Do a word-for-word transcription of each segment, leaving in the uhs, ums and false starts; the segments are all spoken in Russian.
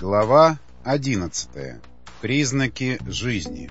Глава одиннадцатая. Признаки жизни.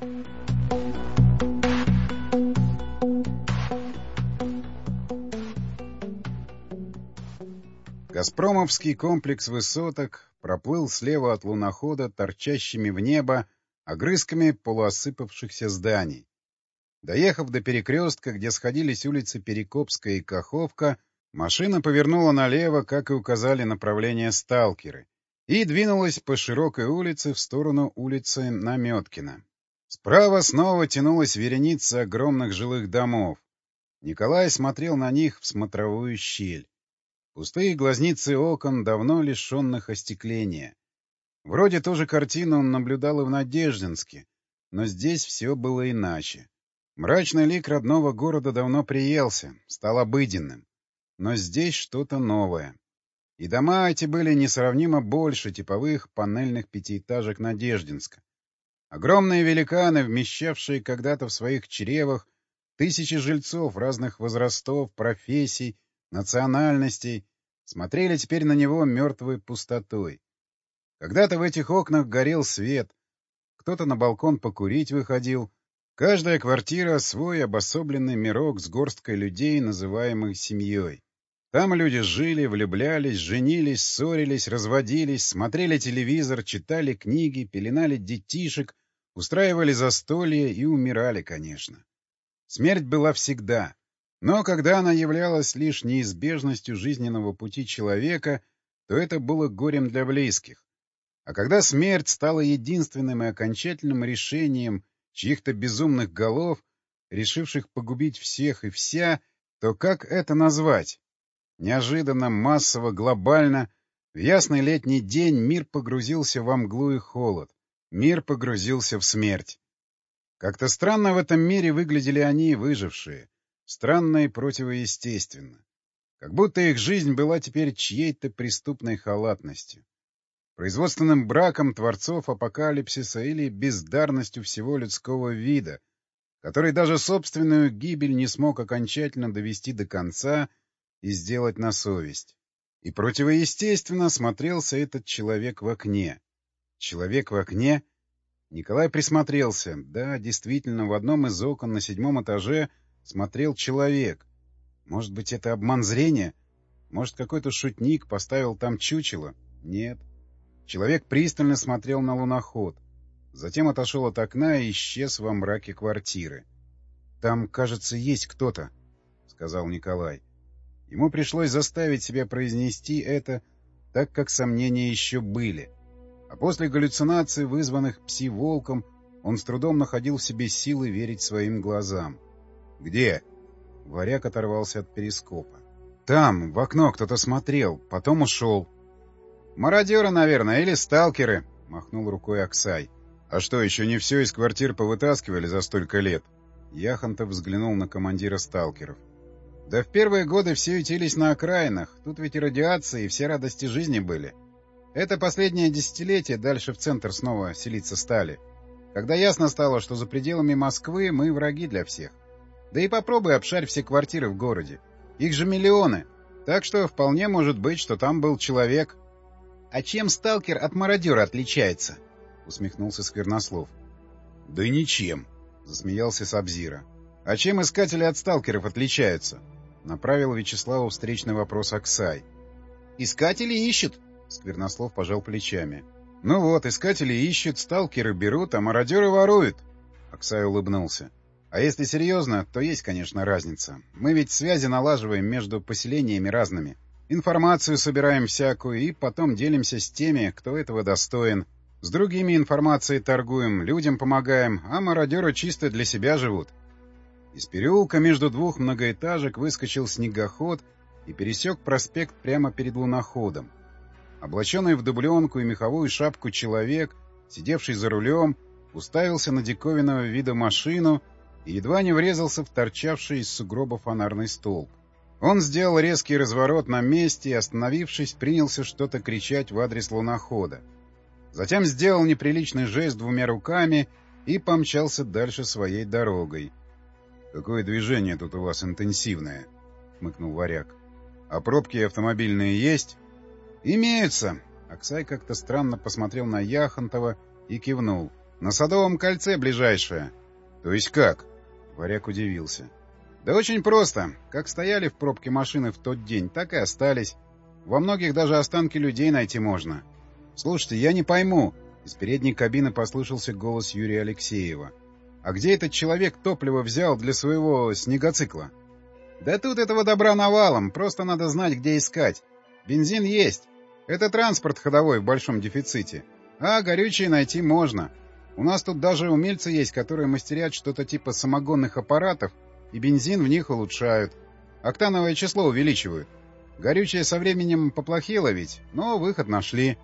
Газпромовский комплекс высоток проплыл слева от лунохода торчащими в небо огрызками полуосыпавшихся зданий. Доехав до перекрестка, где сходились улицы Перекопская и Каховка, машина повернула налево, как и указали направление сталкеры, и двинулась по широкой улице в сторону улицы Наметкина. Справа снова тянулась вереница огромных жилых домов. Николай смотрел на них в смотровую щель. Пустые глазницы окон, давно лишенных остекления. Вроде ту же картину он наблюдал и в Надеждинске, но здесь все было иначе. Мрачный лик родного города давно приелся, стал обыденным. Но здесь что-то новое. И дома эти были несравнимо больше типовых панельных пятиэтажек Надеждинска. Огромные великаны, вмещавшие когда-то в своих чревах тысячи жильцов разных возрастов, профессий, национальностей, смотрели теперь на него мертвой пустотой. Когда-то в этих окнах горел свет, кто-то на балкон покурить выходил, каждая квартира — свой обособленный мирок с горсткой людей, называемых семьей. Там люди жили, влюблялись, женились, ссорились, разводились, смотрели телевизор, читали книги, пеленали детишек, устраивали застолья и умирали, конечно. Смерть была всегда. Но когда она являлась лишь неизбежностью жизненного пути человека, то это было горем для близких. А когда смерть стала единственным и окончательным решением чьих-то безумных голов, решивших погубить всех и вся, то как это назвать? Неожиданно, массово, глобально, в ясный летний день мир погрузился во мглу и холод. Мир погрузился в смерть. Как-то странно в этом мире выглядели они, выжившие. Странно и противоестественно. Как будто их жизнь была теперь чьей-то преступной халатностью. Производственным браком творцов апокалипсиса или бездарностью всего людского вида, который даже собственную гибель не смог окончательно довести до конца и сделать на совесть. И противоестественно смотрелся этот человек в окне. Человек в окне? Николай присмотрелся. Да, действительно, в одном из окон на седьмом этаже смотрел человек. Может быть, это обман зрения? Может, какой-то шутник поставил там чучело? Нет. Человек пристально смотрел на луноход. Затем отошел от окна и исчез во мраке квартиры. — Там, кажется, есть кто-то, — сказал Николай. Ему пришлось заставить себя произнести это, так как сомнения еще были. А после галлюцинаций, вызванных пси-волком, он с трудом находил в себе силы верить своим глазам. — Где? — Варяг оторвался от перископа. — Там, в окно кто-то смотрел, потом ушел. — Мародеры, наверное, или сталкеры, — махнул рукой Аксай. — А что, еще не все из квартир повытаскивали за столько лет? Яхонтов взглянул на командира сталкеров. — Да в первые годы все ютились на окраинах, тут ведь и радиация, и все радости жизни были. Это последнее десятилетие дальше в центр снова селиться стали. Когда ясно стало, что за пределами Москвы мы враги для всех. Да и попробуй обшарь все квартиры в городе. Их же миллионы. Так что вполне может быть, что там был человек. — А чем сталкер от мародера отличается? — усмехнулся Сквернослов. — Да ничем, — засмеялся Сабзира. — А чем искатели от сталкеров отличаются? — направил Вячеславу встречный вопрос Аксай. — Искатели ищут, — Сквернослов пожал плечами. — Ну вот, искатели ищут, сталкеры берут, а мародеры воруют. Аксай улыбнулся. — А если серьезно, то есть, конечно, разница. Мы ведь связи налаживаем между поселениями разными. Информацию собираем всякую и потом делимся с теми, кто этого достоин. С другими информацией торгуем, людям помогаем, а мародеры чисто для себя живут. Из переулка между двух многоэтажек выскочил снегоход и пересек проспект прямо перед луноходом. Облаченный в дубленку и меховую шапку человек, сидевший за рулем, уставился на диковинного вида машину и едва не врезался в торчавший из сугроба фонарный столб. Он сделал резкий разворот на месте и, остановившись, принялся что-то кричать в адрес лунохода. Затем сделал неприличный жест двумя руками и помчался дальше своей дорогой. — Какое движение тут у вас интенсивное, — хмыкнул Варяг. — А пробки автомобильные есть? — Имеются. Аксай как-то странно посмотрел на Яхонтова и кивнул. «На Садовом кольце ближайшее». «То есть как?» Варяг удивился. «Да очень просто. Как стояли в пробке машины в тот день, так и остались. Во многих даже останки людей найти можно. Слушайте, я не пойму». Из передней кабины послышался голос Юрия Алексеева. «А где этот человек топливо взял для своего снегоцикла?» «Да тут этого добра навалом, просто надо знать, где искать. Бензин есть. Это транспорт ходовой в большом дефиците. А горючее найти можно. У нас тут даже умельцы есть, которые мастерят что-то типа самогонных аппаратов, и бензин в них улучшают. Октановое число увеличивают. Горючее со временем поплохело ведь, но выход нашли».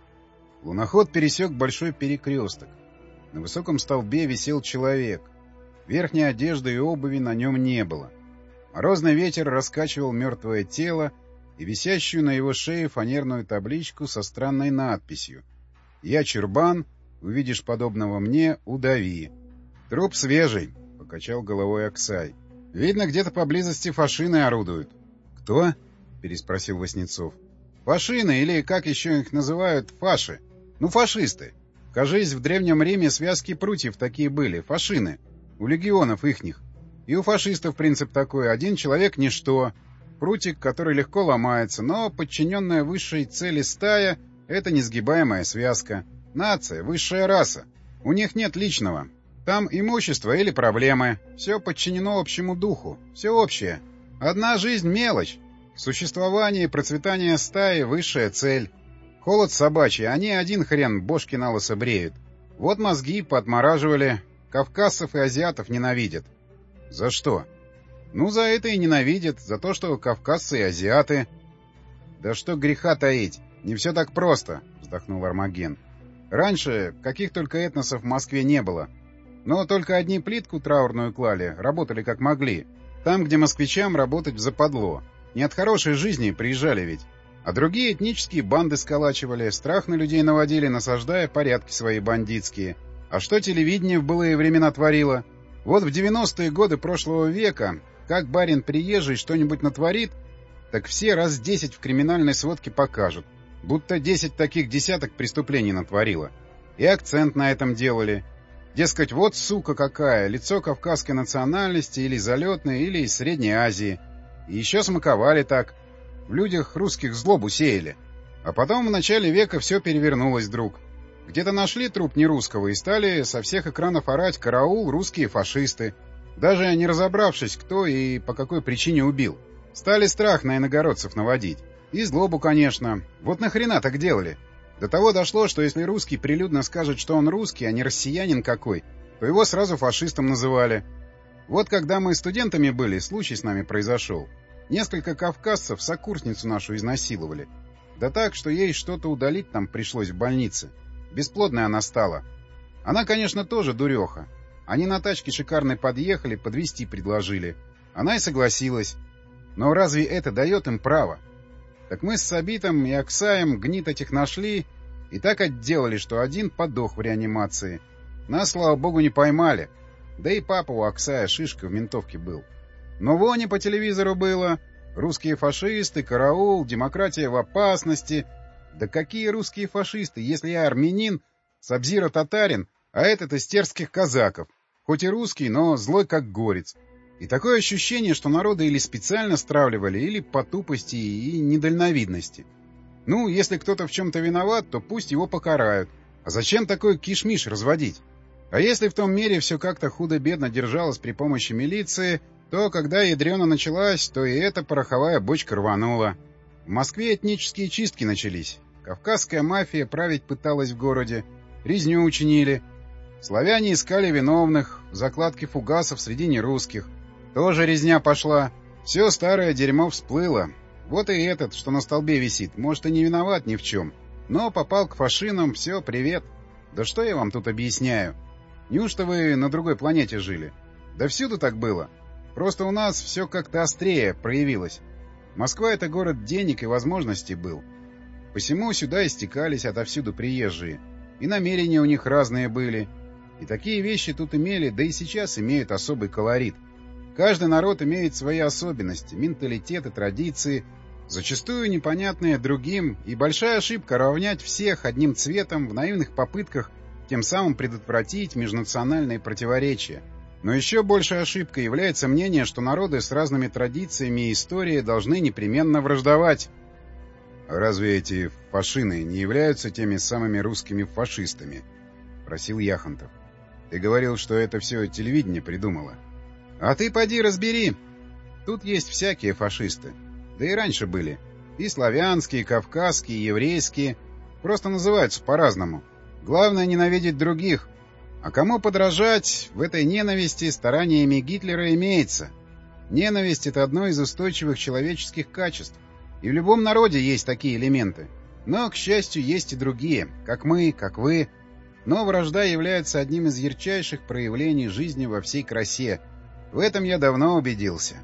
Луноход пересек большой перекресток. На высоком столбе висел человек. Верхней одежды и обуви на нем не было. Морозный ветер раскачивал мертвое тело и висящую на его шее фанерную табличку со странной надписью: «Я Чурбан, увидишь подобного мне, удави». «Труп свежий», — покачал головой Аксай. «Видно, где-то поблизости фашины орудуют». «Кто?» — переспросил Васнецов. «Фашины, или, как еще их называют, фаши. Ну, фашисты. Кажись, в Древнем Риме связки прутьев такие были, фашины. У легионов ихних. И у фашистов принцип такой: один человек — ничто. Прутик, который легко ломается, но подчиненная высшей цели стая — это несгибаемая связка. Нация, высшая раса. У них нет личного. Там имущество или проблемы. Все подчинено общему духу. Все общее. Одна жизнь — мелочь. Существование и процветание стаи — высшая цель. Холод собачий, они один хрен бошки на лысо бреют. Вот мозги подмораживали. Кавказцев и азиатов ненавидят. За что? Ну, за это и ненавидят. За то, что кавказцы и азиаты. Да что греха таить. Не все так просто, вздохнул Армаген. Раньше каких только этносов в Москве не было. Но только одни плитку траурную клали, работали как могли. Там, где москвичам работать взападло. Не от хорошей жизни приезжали ведь. А другие этнические банды сколачивали, страх на людей наводили, насаждая порядки свои бандитские. А что телевидение в былые времена творило? Вот в девяностые годы прошлого века, как барин приезжий что-нибудь натворит, так все раз десять в криминальной сводке покажут, будто десять таких десяток преступлений натворило. И акцент на этом делали. Дескать, вот сука какая, лицо кавказской национальности, или залетной, или из Средней Азии. И еще смаковали так. В людях русских злобу сеяли. А потом в начале века все перевернулось вдруг. Где-то нашли труп нерусского и стали со всех экранов орать: «Караул, русские фашисты!» Даже не разобравшись, кто и по какой причине убил. Стали страх на иногородцев наводить. И злобу, конечно. Вот нахрена так делали? До того дошло, что если русский прилюдно скажет, что он русский, а не россиянин какой, то его сразу фашистом называли. Вот когда мы студентами были, случай с нами произошел. Несколько кавказцев сокурсницу нашу изнасиловали. Да так, что ей что-то удалить там пришлось в больнице. Бесплодная она стала. Она, конечно, тоже дуреха. Они на тачке шикарной подъехали, подвезти предложили. Она и согласилась. Но разве это дает им право? Так мы с Сабитом и Аксаем гнид этих нашли и так отделали, что один подох в реанимации. Нас, слава богу, не поймали. Да и папа у Аксая шишка в ментовке был. Но вони по телевизору было: русские фашисты, караул, демократия в опасности. Да какие русские фашисты, если я армянин, Сабзиро татарин, а этот из терских казаков. Хоть и русский, но злой как горец. И такое ощущение, что народы или специально стравливали, или по тупости и недальновидности. Ну, если кто-то в чем-то виноват, то пусть его покарают. А зачем такой киш-миш разводить? А если в том мире все как-то худо-бедно держалось при помощи милиции, то когда ядрена началась, то и эта пороховая бочка рванула. В Москве этнические чистки начались. Кавказская мафия править пыталась в городе. Резню учинили. Славяне искали виновных в закладке фугасов среди нерусских. Тоже резня пошла. Все старое дерьмо всплыло. Вот и этот, что на столбе висит, может, и не виноват ни в чем. Но попал к фашинам, все, привет. Да что я вам тут объясняю? Неужто вы на другой планете жили? Да всюду так было. Просто у нас все как-то острее проявилось. Москва — это город денег и возможностей был. Посему сюда истекались отовсюду приезжие. И намерения у них разные были. И такие вещи тут имели, да и сейчас имеют особый колорит. Каждый народ имеет свои особенности, менталитет и традиции, Зачастую непонятные другим, и большая ошибка равнять всех одним цветом в наивных попытках тем самым предотвратить межнациональные противоречия. Но еще большей ошибкой является мнение, что народы с разными традициями и историей должны непременно враждовать. «А разве эти фашины не являются теми самыми русскими фашистами?» — просил Яхонтов. «Ты говорил, что это все телевидение придумало». «А ты поди разбери. Тут есть всякие фашисты. Да и раньше были. И славянские, и кавказские, и еврейские. Просто называются по-разному. Главное — ненавидеть других. А кому подражать в этой ненависти стараниями Гитлера имеется? Ненависть — это одно из устойчивых человеческих качеств. И в любом народе есть такие элементы. Но, к счастью, есть и другие, как мы, как вы. Но вражда является одним из ярчайших проявлений жизни во всей красе. В этом я давно убедился».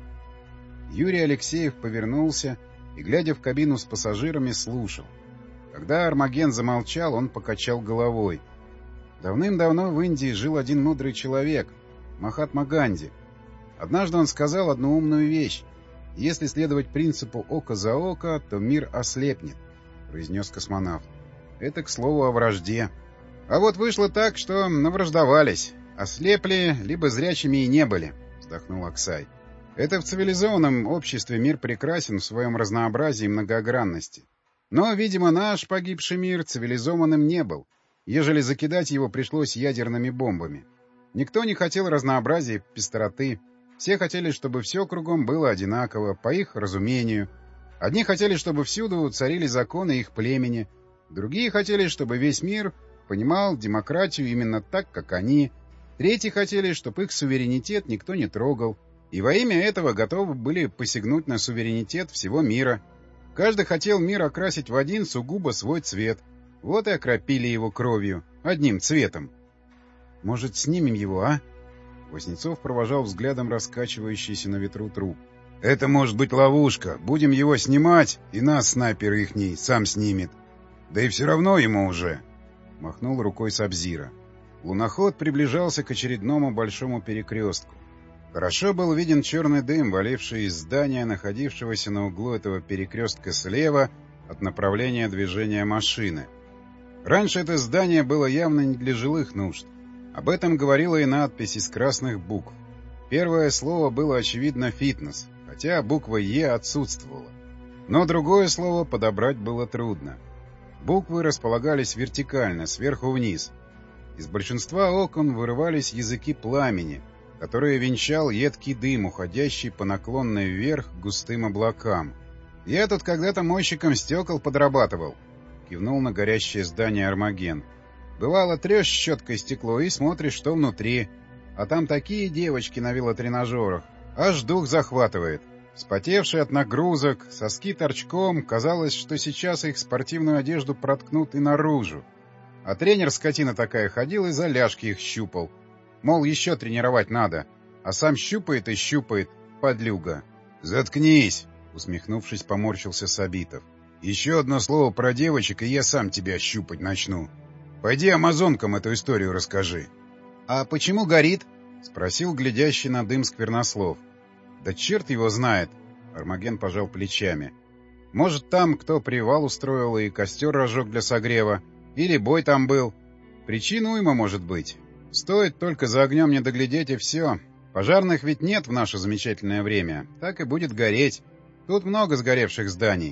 Юрий Алексеев повернулся и, глядя в кабину с пассажирами, слушал. Когда Армаген замолчал, он покачал головой. Давным-давно в Индии жил один мудрый человек — Махатма Ганди. Однажды он сказал одну умную вещь: «Если следовать принципу око за око, то мир ослепнет», — произнес космонавт. Это, к слову, о вражде. А вот вышло так, что навраждовались. Ослепли, либо зрячими и не были, — вздохнул Аксай. Это в цивилизованном обществе мир прекрасен в своем разнообразии и многогранности. Но, видимо, наш погибший мир цивилизованным не был, ежели закидать его пришлось ядерными бомбами. Никто не хотел разнообразия и пестроты. Все хотели, чтобы все кругом было одинаково, по их разумению. Одни хотели, чтобы всюду царили законы их племени. Другие хотели, чтобы весь мир понимал демократию именно так, как они. Третьи хотели, чтобы их суверенитет никто не трогал. И во имя этого готовы были посягнуть на суверенитет всего мира. Каждый хотел мир окрасить в один сугубо свой цвет. Вот и окропили его кровью, одним цветом. «Может, снимем его, а?» Воснецов провожал взглядом раскачивающийся на ветру труп. «Это может быть ловушка. Будем его снимать, и нас снайпер ихний сам снимет. Да и все равно ему уже!» Махнул рукой Сабзира. Луноход приближался к очередному большому перекрестку. Хорошо был виден черный дым, валивший из здания, находившегося на углу этого перекрестка слева от направления движения машины. Раньше это здание было явно не для жилых нужд. Об этом говорила и надпись из красных букв. Первое слово было, очевидно, «фитнес», хотя буква «Е» отсутствовала. Но другое слово подобрать было трудно. Буквы располагались вертикально, сверху вниз. Из большинства окон вырывались языки пламени, которые венчал едкий дым, уходящий по наклонной вверх густым облакам. «Я тут когда-то мойщиком стекол подрабатывал», — кивнул на горящее здание Армаген. «Бывало, трешь щеткой стекло и смотришь, что внутри. А там такие девочки на велотренажерах. Аж дух захватывает. Вспотевшие от нагрузок, соски торчком, казалось, что сейчас их спортивную одежду проткнут и наружу. А тренер, скотина такая, ходил и за ляжки их щупал. Мол, еще тренировать надо. А сам щупает и щупает, подлюга». «Заткнись!» — усмехнувшись, поморщился Сабитов. «Еще одно слово про девочек, и я сам тебя щупать начну. Пойди амазонкам эту историю расскажи». «А почему горит?» — спросил глядящий на дым Сквернослов. «Да черт его знает!» — Армаген пожал плечами. «Может, там кто привал устроил и костер разжег для согрева, или бой там был. Причин уйма может быть. Стоит только за огнем не доглядеть, и все. Пожарных ведь нет в наше замечательное время. Так и будет гореть. Тут много сгоревших зданий».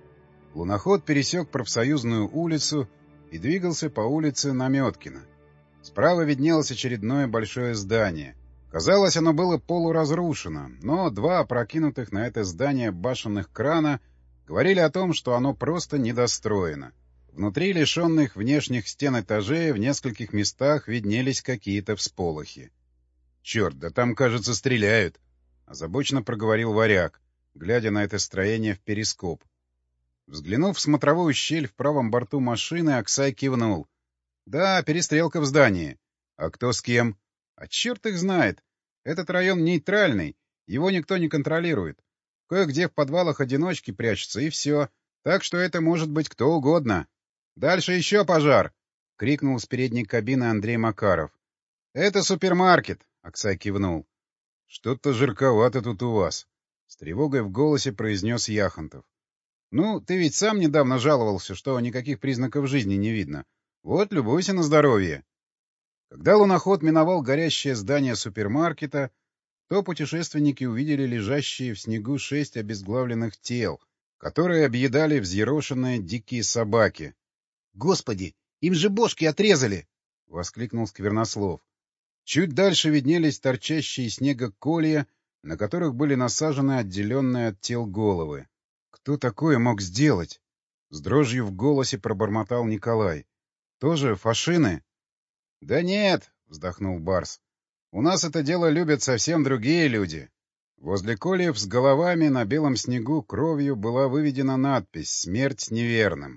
Луноход пересек Профсоюзную улицу и двигался по улице Наметкина. Справа виднелось очередное большое здание. Казалось, оно было полуразрушено, но два опрокинутых на это здание башенных крана говорили о том, что оно просто недостроено. Внутри лишенных внешних стен этажей в нескольких местах виднелись какие-то всполохи. «Черт, да там, кажется, стреляют!» — озабоченно проговорил Варяг, глядя на это строение в перископ. Взглянув в смотровую щель в правом борту машины, Аксай кивнул. «Да, перестрелка в здании. А кто с кем?» «А черт их знает. Этот район нейтральный, его никто не контролирует. Кое-где в подвалах одиночки прячутся, и все. Так что это может быть кто угодно. Дальше еще пожар!» — крикнул с передней кабины Андрей Макаров. «Это супермаркет!» — Аксай кивнул. «Что-то жарковато тут у вас!» — с тревогой в голосе произнес Яхонтов. Ну, ты ведь сам недавно жаловался, что никаких признаков жизни не видно. Вот, любуйся на здоровье. Когда луноход миновал горящее здание супермаркета, то путешественники увидели лежащие в снегу шесть обезглавленных тел, которые объедали взъерошенные дикие собаки. — Господи, им же бошки отрезали! — воскликнул Сквернослов. Чуть дальше виднелись торчащие из снега колья, на которых были насажены отделенные от тел головы. Кто такое мог сделать? С дрожью в голосе пробормотал Николай. Тоже фашины? — Да нет, — вздохнул Барс. — У нас это дело любят совсем другие люди. Возле кольев с головами на белом снегу кровью была выведена надпись «Смерть неверным».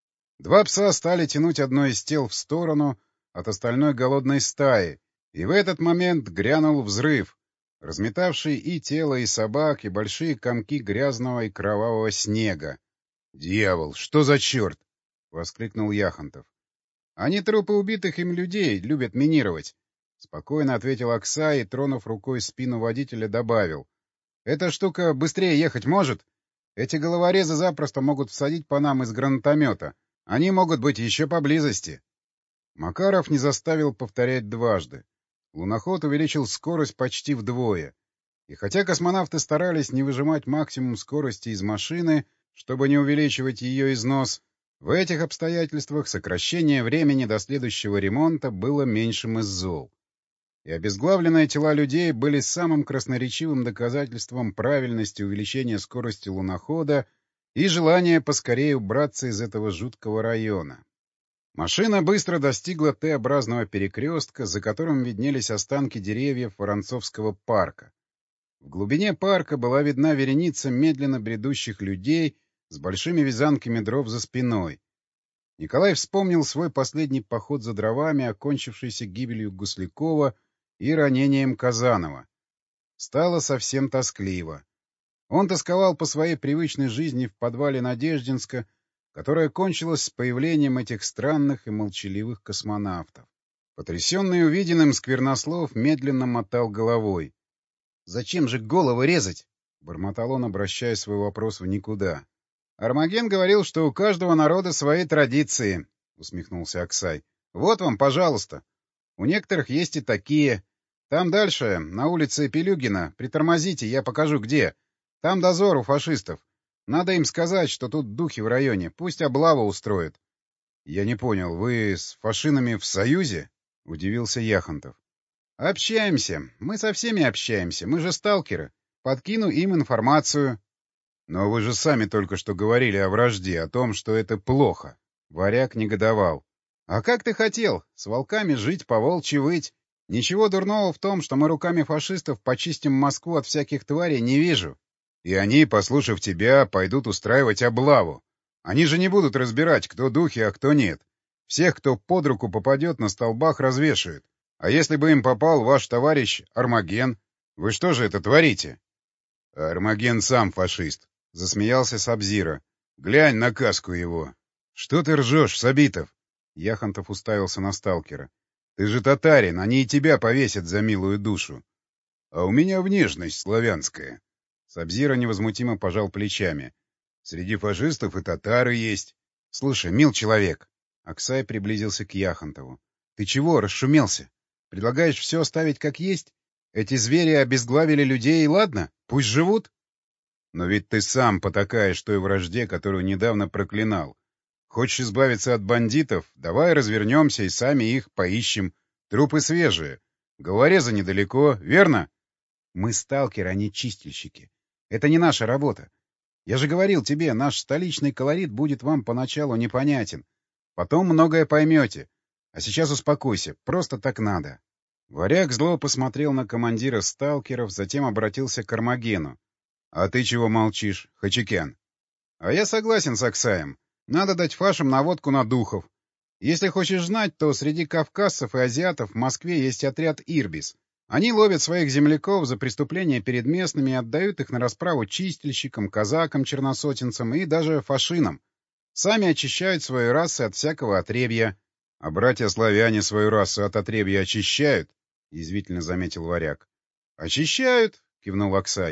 Два пса стали тянуть одно из тел в сторону от остальной голодной стаи, и в этот момент грянул взрыв, разметавший и тело, и собак, и большие комки грязного и кровавого снега. — Дьявол, что за черт! — воскликнул Яхонтов. — Они трупы убитых им людей любят минировать, — спокойно ответил Аксай и, тронув рукой спину водителя, добавил. — Эта штука быстрее ехать может? Эти головорезы запросто могут всадить по нам из гранатомета. Они могут быть еще поблизости. Макаров не заставил повторять дважды. Луноход увеличил скорость почти вдвое. И хотя космонавты старались не выжимать максимум скорости из машины, чтобы не увеличивать ее износ, в этих обстоятельствах сокращение времени до следующего ремонта было меньшим из зол. И обезглавленные тела людей были самым красноречивым доказательством правильности увеличения скорости лунохода и желания поскорее убраться из этого жуткого района. Машина быстро достигла Т-образного перекрестка, за которым виднелись останки деревьев Воронцовского парка. В глубине парка была видна вереница медленно бредущих людей с большими вязанками дров за спиной. Николай вспомнил свой последний поход за дровами, окончившийся гибелью Гуслякова и ранением Казанова. Стало совсем тоскливо. Он тосковал по своей привычной жизни в подвале Надеждинска, которая кончилась с появлением этих странных и молчаливых космонавтов. Потрясенный увиденным, Сквернослов медленно мотал головой. — Зачем же головы резать? — бормотал он, обращая свой вопрос в никуда. — Армаген говорил, что у каждого народа свои традиции, — усмехнулся Аксай. — Вот вам, пожалуйста. У некоторых есть и такие. Там дальше, на улице Пелюгина, притормозите, я покажу где. Там дозор у фашистов. Надо им сказать, что тут духи в районе. Пусть облаву устроят. — Я не понял, вы с фашинами в союзе? — удивился Яхонтов. — Общаемся. Мы со всеми общаемся. Мы же сталкеры. Подкину им информацию. — Но вы же сами только что говорили о вражде, о том, что это плохо. Варяг негодовал. — А как ты хотел? С волками жить, по-волчьи выть. Ничего дурного в том, что мы руками фашистов почистим Москву от всяких тварей, не вижу. И они, послушав тебя, пойдут устраивать облаву. Они же не будут разбирать, кто духи, а кто нет. Всех, кто под руку попадет, на столбах развешают. А если бы им попал ваш товарищ Армаген? Вы что же это творите? — Армаген сам фашист, — засмеялся Сабзира. — Глянь на каску его. — Что ты ржешь, Сабитов? Яхонтов уставился на сталкера. — Ты же татарин, они и тебя повесят за милую душу. — А у меня внешность славянская. Сабзира невозмутимо пожал плечами. — Среди фашистов и татары есть. — Слушай, мил человек. Аксай приблизился к Яхонтову. — Ты чего расшумелся? Предлагаешь все оставить как есть? Эти звери обезглавили людей, и ладно, пусть живут? — Но ведь ты сам потакаешь той вражде, которую недавно проклинал. Хочешь избавиться от бандитов? Давай развернемся и сами их поищем. Трупы свежие. Головорезы недалеко, верно? — Мы сталкеры, а не чистильщики. Это не наша работа. Я же говорил тебе, наш столичный колорит будет вам поначалу непонятен. Потом многое поймете. А сейчас успокойся, просто так надо. Варяг зло посмотрел на командира сталкеров, затем обратился к Армагену. — А ты чего молчишь, Хачикян? — А я согласен с Аксаем. Надо дать фашам наводку на духов. Если хочешь знать, то среди кавказцев и азиатов в Москве есть отряд «Ирбис». Они ловят своих земляков за преступления перед местными и отдают их на расправу чистильщикам, казакам, черносотенцам и даже фашинам. Сами очищают свои расы от всякого отребья. — А братья-славяне свою расу от отребья очищают? — язвительно заметил Варяг. — Очищают, — кивнул Аксай. —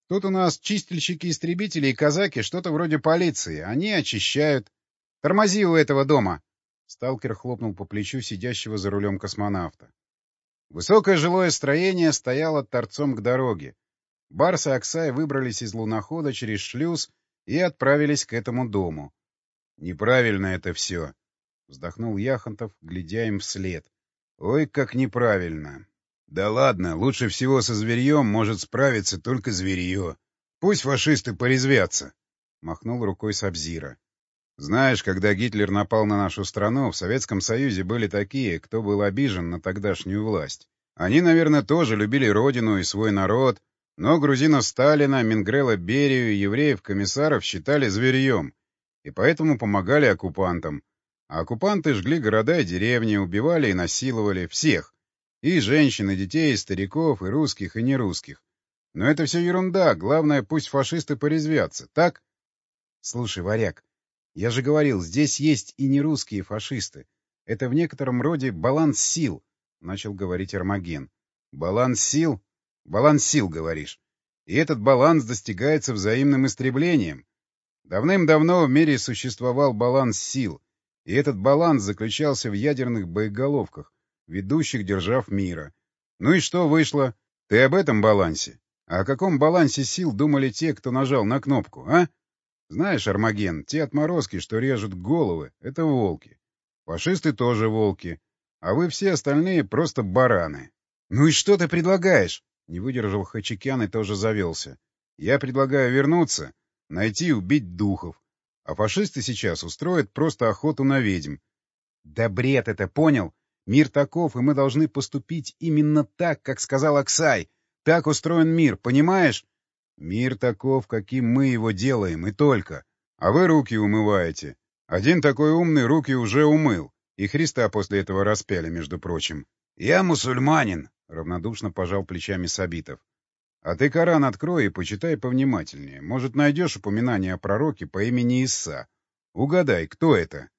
Тут у нас чистильщики-истребители и казаки, что-то вроде полиции. Они очищают. Тормози у этого дома!» Сталкер хлопнул по плечу сидящего за рулем космонавта. Высокое жилое строение стояло торцом к дороге. Барс и Аксай выбрались из лунохода через шлюз и отправились к этому дому. «Неправильно это все!» — вздохнул Яхонтов, глядя им вслед. «Ой, как неправильно! Да ладно, лучше всего со зверьем может справиться только зверье. Пусть фашисты порезвятся!» — махнул рукой Сабзира. «Знаешь, когда Гитлер напал на нашу страну, в Советском Союзе были такие, кто был обижен на тогдашнюю власть. Они, наверное, тоже любили родину и свой народ, но грузинов Сталина, Менгрела Берию, евреев-комиссаров считали зверьем, и поэтому помогали оккупантам. А оккупанты жгли города и деревни, убивали и насиловали всех. И женщин, и детей, и стариков, и русских, и нерусских. Но это все ерунда, главное, пусть фашисты порезвятся, так? Слушай, варяг, я же говорил, здесь есть и нерусские фашисты. Это в некотором роде баланс сил, — начал говорить Армаген. Баланс сил? Баланс сил, говоришь. И этот баланс достигается взаимным истреблением. Давным-давно в мире существовал баланс сил, и этот баланс заключался в ядерных боеголовках ведущих держав мира. Ну и что вышло? Ты об этом балансе? А о каком балансе сил думали те, кто нажал на кнопку, а? Знаешь, Армаген, те отморозки, что режут головы, — это волки. Фашисты тоже волки. А вы все остальные просто бараны. — Ну и что ты предлагаешь? — не выдержал Хачикян и тоже завелся. — Я предлагаю вернуться, найти и убить духов. А фашисты сейчас устроят просто охоту на ведьм. — Да бред это, понял? Мир таков, и мы должны поступить именно так, как сказал Аксай. Так устроен мир, понимаешь? Мир таков, каким мы его делаем, и только. А вы руки умываете. Один такой умный руки уже умыл. И Христа после этого распяли, между прочим. Я мусульманин, — равнодушно пожал плечами Сабитов. А ты Коран открой и почитай повнимательнее. Может, найдешь упоминание о пророке по имени Иса. Угадай, кто это?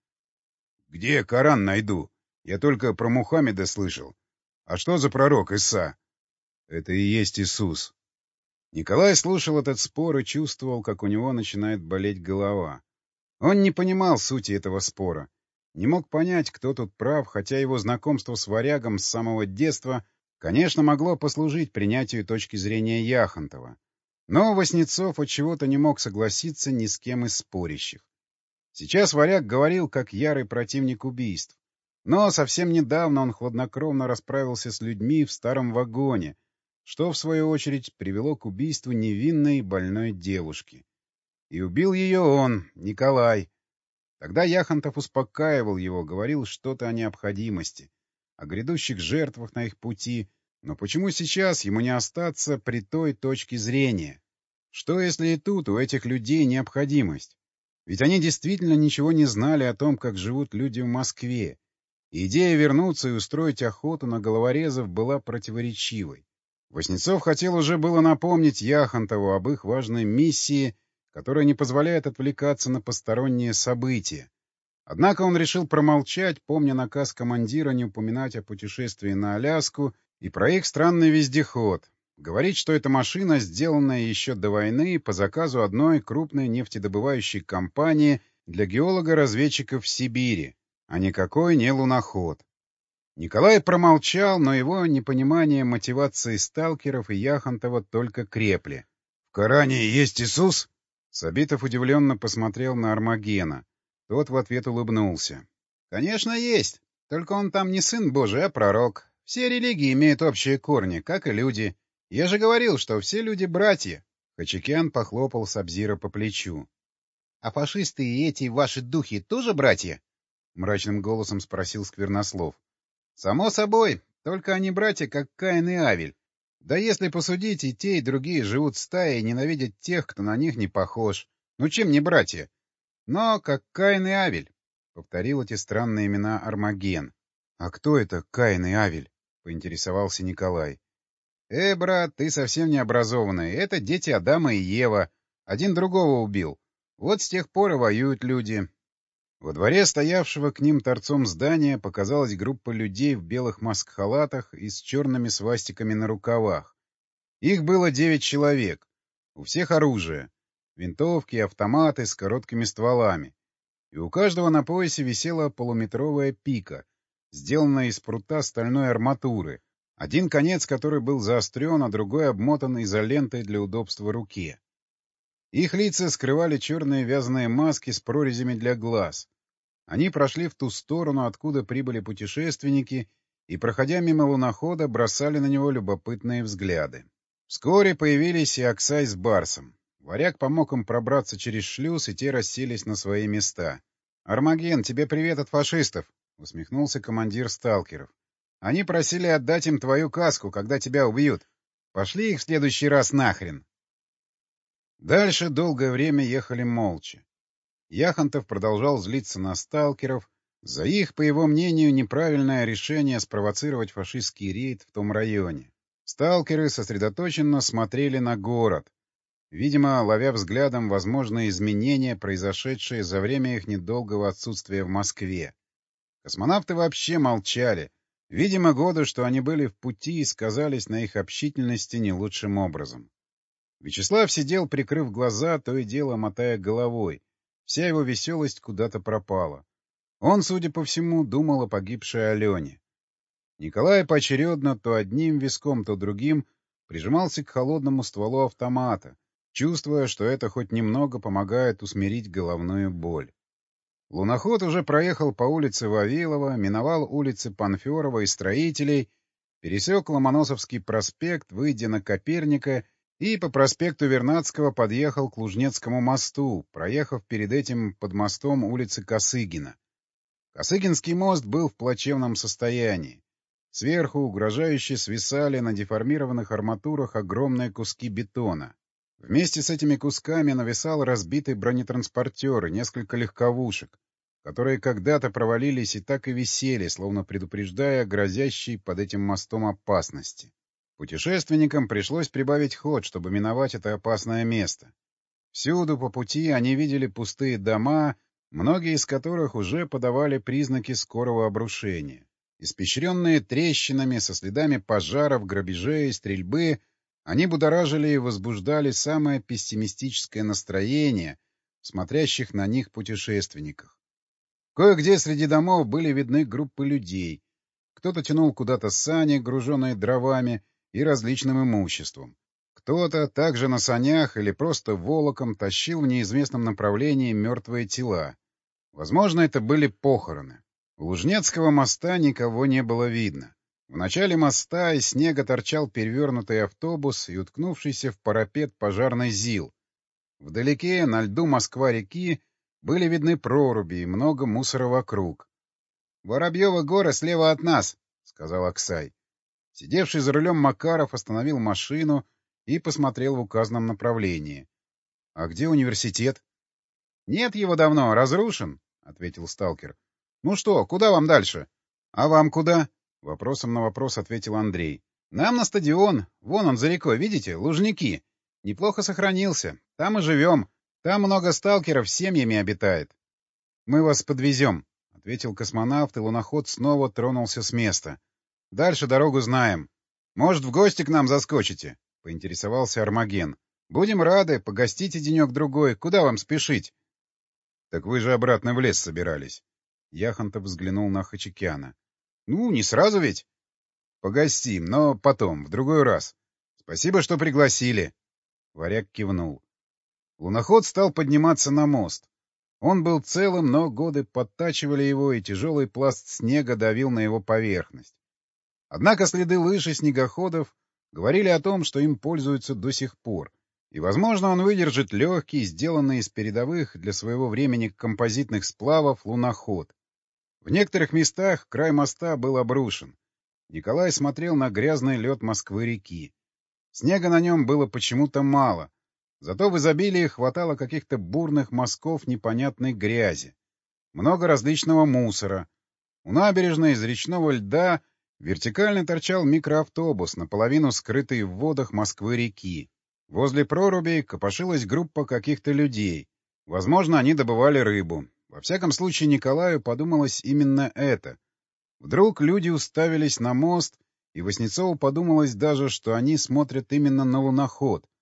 Где Коран найду? Я только про Мухаммеда слышал. А что за пророк Иса? Это и есть Иисус. Николай слушал этот спор и чувствовал, как у него начинает болеть голова. Он не понимал сути этого спора. Не мог понять, кто тут прав, хотя его знакомство с варягом с самого детства, конечно, могло послужить принятию точки зрения Яхонтова. Но Васнецов отчего-то не мог согласиться ни с кем из спорящих. Сейчас варяг говорил, как ярый противник убийств. Но совсем недавно он хладнокровно расправился с людьми в старом вагоне, что, в свою очередь, привело к убийству невинной больной девушки. И убил ее он, Николай. Тогда Яхонтов успокаивал его, говорил что-то о необходимости, о грядущих жертвах на их пути, но почему сейчас ему не остаться при той точке зрения? Что, если и тут у этих людей необходимость? Ведь они действительно ничего не знали о том, как живут люди в Москве. И идея вернуться и устроить охоту на головорезов была противоречивой. Васнецов хотел уже было напомнить Яхонтову об их важной миссии, которая не позволяет отвлекаться на посторонние события. Однако он решил промолчать, помня наказ командира не упоминать о путешествии на Аляску и про их странный вездеход. Говорить, что эта машина, сделанная еще до войны по заказу одной крупной нефтедобывающей компании для геолога-разведчиков в Сибири, а никакой не луноход. Николай промолчал, но его непонимание мотивации сталкеров и Яхонтова только крепли. — В Коране есть Иисус? Сабитов удивленно посмотрел на Армагена. Тот в ответ улыбнулся. — Конечно, есть. Только он там не сын Божий, а пророк. Все религии имеют общие корни, как и люди. Я же говорил, что все люди — братья. Хачикян похлопал Сабзира по плечу. — А фашисты и эти ваши духи тоже братья? — мрачным голосом спросил Сквернослов. — Само собой, только они братья, как Каин и Авель. Да если посудить, и те, и другие живут стаей и ненавидят тех, кто на них не похож. Ну чем не братья? Но как Каин и Авель, — повторил эти странные имена Армаген. — А кто это Каин и Авель? — поинтересовался Николай. — Э, брат, ты совсем необразованный. Это дети Адама и Ева. Один другого убил. Вот с тех пор и воюют люди. Во дворе стоявшего к ним торцом здания показалась группа людей в белых маск-халатах и с черными свастиками на рукавах. Их было девять человек. У всех оружие. Винтовки, автоматы с короткими стволами. И у каждого на поясе висела полуметровая пика, сделанная из прута стальной арматуры, один конец которой был заострен, а другой обмотан изолентой для удобства руке. Их лица скрывали черные вязаные маски с прорезями для глаз. Они прошли в ту сторону, откуда прибыли путешественники, и, проходя мимо лунохода, бросали на него любопытные взгляды. Вскоре появились и Аксай с Барсом. Варяг помог им пробраться через шлюз, и те расселись на свои места. — Армаген, тебе привет от фашистов! — усмехнулся командир сталкеров. — Они просили отдать им твою каску, когда тебя убьют. Пошли их в следующий раз нахрен! Дальше долгое время ехали молча. Яхонтов продолжал злиться на сталкеров за их, по его мнению, неправильное решение спровоцировать фашистский рейд в том районе. Сталкеры сосредоточенно смотрели на город, видимо, ловя взглядом возможные изменения, произошедшие за время их недолгого отсутствия в Москве. Космонавты вообще молчали. Видимо, годы, что они были в пути, сказались на их общительности не лучшим образом. Вячеслав сидел, прикрыв глаза, то и дело мотая головой. Вся его веселость куда-то пропала. Он, судя по всему, думал о погибшей Алене. Николай поочередно то одним виском, то другим прижимался к холодному стволу автомата, чувствуя, что это хоть немного помогает усмирить головную боль. Луноход уже проехал по улице Вавилова, миновал улицы Панферова и Строителей, пересек Ломоносовский проспект, выйдя на Коперника, и по проспекту Вернадского подъехал к Лужнецкому мосту, проехав перед этим под мостом улицы Косыгина. Косыгинский мост был в плачевном состоянии. Сверху угрожающе свисали на деформированных арматурах огромные куски бетона. Вместе с этими кусками нависал разбитый бронетранспортер и несколько легковушек, которые когда-то провалились и так и висели, словно предупреждая грозящей под этим мостом опасности. Путешественникам пришлось прибавить ход, чтобы миновать это опасное место. Всюду по пути они видели пустые дома, многие из которых уже подавали признаки скорого обрушения. Испещренные трещинами, со следами пожаров, грабежей и стрельбы, они будоражили и возбуждали самое пессимистическое настроение в смотрящих на них путешественниках. Кое-где среди домов были видны группы людей. Кто-то тянул куда-то сани, груженные дровами и различным имуществом. Кто-то, также на санях или просто волоком, тащил в неизвестном направлении мертвые тела. Возможно, это были похороны. У Лужнецкого моста никого не было видно. В начале моста из снега торчал перевернутый автобус и уткнувшийся в парапет пожарный ЗИЛ. Вдалеке, на льду Москва-реки, были видны проруби и много мусора вокруг. — Воробьева горы слева от нас, — сказал Аксай. Сидевший за рулем Макаров остановил машину и посмотрел в указанном направлении. — А где университет? — Нет его давно, разрушен, — ответил сталкер. — Ну что, куда вам дальше? — А вам куда? — вопросом на вопрос ответил Андрей. — Нам на стадион. Вон он за рекой, видите? Лужники. Неплохо сохранился. Там и живем. Там много сталкеров с семьями обитает. — Мы вас подвезем, — ответил космонавт, и луноход снова тронулся с места. — Дальше дорогу знаем. Может, в гости к нам заскочите? — поинтересовался Армаген. — Будем рады, погостите денек-другой. Куда вам спешить? — Так вы же обратно в лес собирались. Яхонтов взглянул на Хачикяна. — Ну, не сразу ведь? — Погостим, но потом, в другой раз. Спасибо, что пригласили. Варяг кивнул. Луноход стал подниматься на мост. Он был целым, но годы подтачивали его, и тяжелый пласт снега давил на его поверхность. Однако следы лыж и снегоходов говорили о том, что им пользуются до сих пор, и, возможно, он выдержит легкий, сделанный из передовых для своего времени композитных сплавов, луноход. В некоторых местах край моста был обрушен. Николай смотрел на грязный лед Москвы-реки. Снега на нем было почему-то мало, зато в изобилии хватало каких-то бурных мазков непонятной грязи. Много различного мусора. У набережной из речного льда вертикально торчал микроавтобус, наполовину скрытый в водах Москвы-реки. Возле прорубей копошилась группа каких-то людей. Возможно, они добывали рыбу. Во всяком случае, Николаю подумалось именно это. Вдруг люди уставились на мост, и Васнецову подумалось даже, что они смотрят именно на луноход.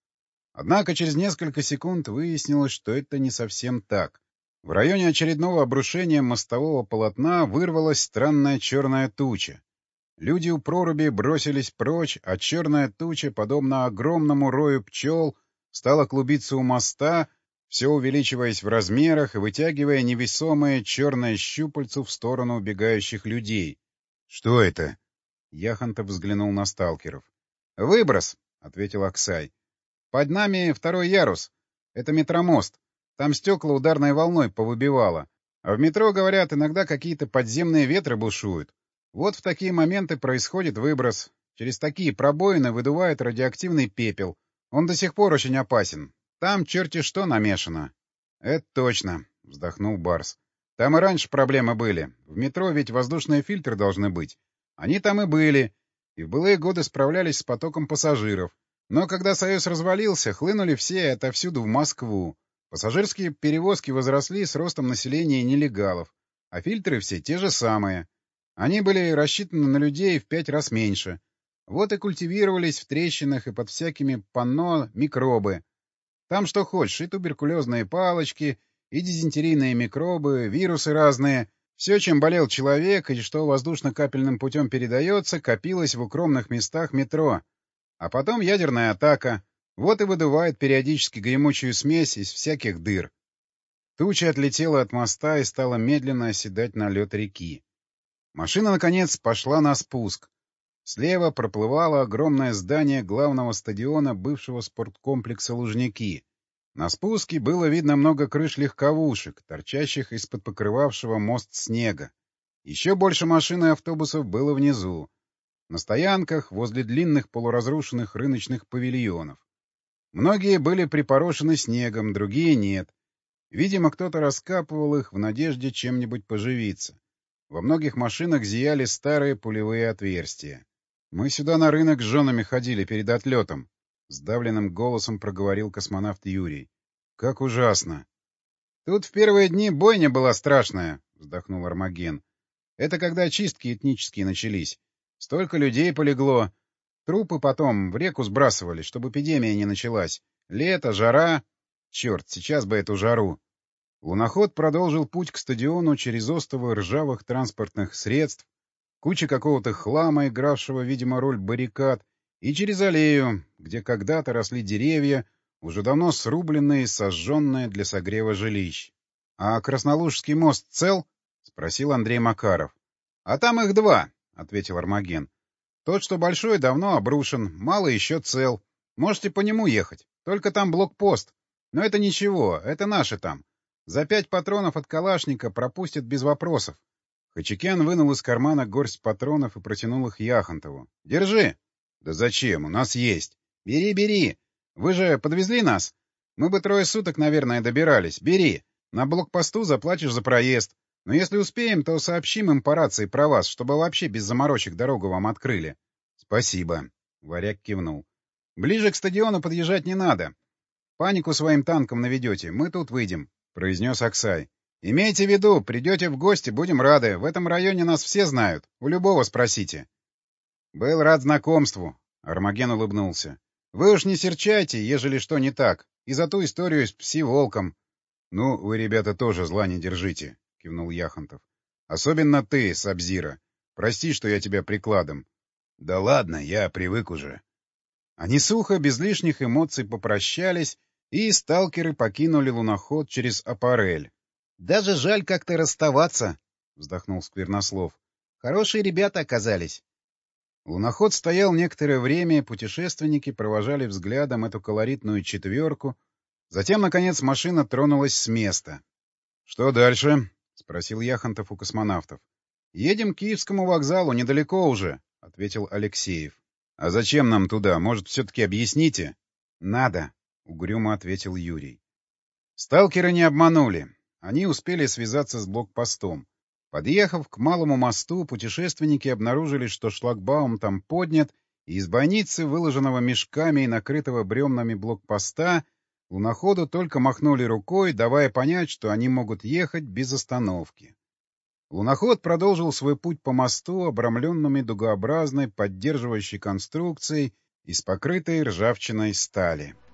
Однако через несколько секунд выяснилось, что это не совсем так. В районе очередного обрушения мостового полотна вырвалась странная черная туча. Люди у проруби бросились прочь, а черная туча, подобно огромному рою пчел, стала клубиться у моста, все увеличиваясь в размерах и вытягивая невесомое черное щупальцу в сторону убегающих людей. — Что это? — Яхонтов взглянул на сталкеров. — Выброс, — ответил Аксай. — Под нами второй ярус. Это метромост. Там стекла ударной волной повыбивало. А в метро, говорят, иногда какие-то подземные ветры бушуют. Вот в такие моменты происходит выброс. Через такие пробоины выдувает радиоактивный пепел. Он до сих пор очень опасен. Там черти что намешано. — Это точно, — вздохнул Барс. — Там и раньше проблемы были. В метро ведь воздушные фильтры должны быть. Они там и были. И в былые годы справлялись с потоком пассажиров. Но когда Союз развалился, хлынули все отовсюду в Москву. Пассажирские перевозки возросли с ростом населения нелегалов. А фильтры все те же самые. Они были рассчитаны на людей в пять раз меньше. Вот и культивировались в трещинах и под всякими панно микробы. Там что хочешь, и туберкулезные палочки, и дизентерийные микробы, вирусы разные. Все, чем болел человек, и что воздушно-капельным путем передается, копилось в укромных местах метро. А потом ядерная атака. Вот и выдувает периодически гремучую смесь из всяких дыр. Туча отлетела от моста и стала медленно оседать на лед реки. Машина, наконец, пошла на спуск. Слева проплывало огромное здание главного стадиона бывшего спорткомплекса «Лужники». На спуске было видно много крыш легковушек, торчащих из-под покрывавшего мост снега. Еще больше машин и автобусов было внизу, на стоянках возле длинных полуразрушенных рыночных павильонов. Многие были припорошены снегом, другие нет. Видимо, кто-то раскапывал их в надежде чем-нибудь поживиться. Во многих машинах зияли старые пулевые отверстия. «Мы сюда на рынок с женами ходили перед отлетом», — сдавленным голосом проговорил космонавт Юрий. «Как ужасно!» «Тут в первые дни бойня была страшная», — вздохнул Армаген. «Это когда чистки этнические начались. Столько людей полегло. Трупы потом в реку сбрасывали, чтобы эпидемия не началась. Лето, жара. Черт, сейчас бы эту жару». Луноход продолжил путь к стадиону через остовы ржавых транспортных средств, куча какого-то хлама, игравшего, видимо, роль баррикад, и через аллею, где когда-то росли деревья, уже давно срубленные и сожженные для согрева жилищ. — А Краснолужский мост цел? — спросил Андрей Макаров. — А там их два, — ответил Армаген. — Тот, что большой, давно обрушен, малый еще цел. Можете по нему ехать. Только там блокпост. Но это ничего, это наши там. За пять патронов от калашника пропустят без вопросов. Хачикян вынул из кармана горсть патронов и протянул их Яхонтову. — Держи. — Да зачем? У нас есть. — Бери, бери. Вы же подвезли нас? Мы бы трое суток, наверное, добирались. Бери. На блокпосту заплатишь за проезд. Но если успеем, то сообщим им по рации про вас, чтобы вообще без заморочек дорогу вам открыли. — Спасибо. Варяг кивнул. — Ближе к стадиону подъезжать не надо. Панику своим танком наведете. Мы тут выйдем, — произнес Аксай. — Имейте в виду, придете в гости, будем рады. В этом районе нас все знают. У любого спросите. — Был рад знакомству. Армаген улыбнулся. — Вы уж не серчайте, ежели что не так. И за ту историю с пси-волком. — Ну, вы, ребята, тоже зла не держите, — кивнул Яхонтов. — Особенно ты, Сабзира. Прости, что я тебя прикладом. — Да ладно, я привык уже. Они сухо, без лишних эмоций попрощались, и сталкеры покинули луноход через аппарель. — Даже жаль как-то расставаться, — вздохнул Сквернослов. — Хорошие ребята оказались. Луноход стоял некоторое время, путешественники провожали взглядом эту колоритную четверку. Затем, наконец, машина тронулась с места. — Что дальше? — спросил Яхонтов у космонавтов. — Едем к Киевскому вокзалу, недалеко уже, — ответил Алексеев. — А зачем нам туда? Может, все-таки объясните? — Надо, — угрюмо ответил Юрий. Сталкеры не обманули. Они успели связаться с блокпостом. Подъехав к малому мосту, путешественники обнаружили, что шлагбаум там поднят, и из бойницы, выложенного мешками и накрытого бревнами блокпоста, луноходу только махнули рукой, давая понять, что они могут ехать без остановки. Луноход продолжил свой путь по мосту, обрамленными дугообразной поддерживающей конструкцией из покрытой ржавчиной стали.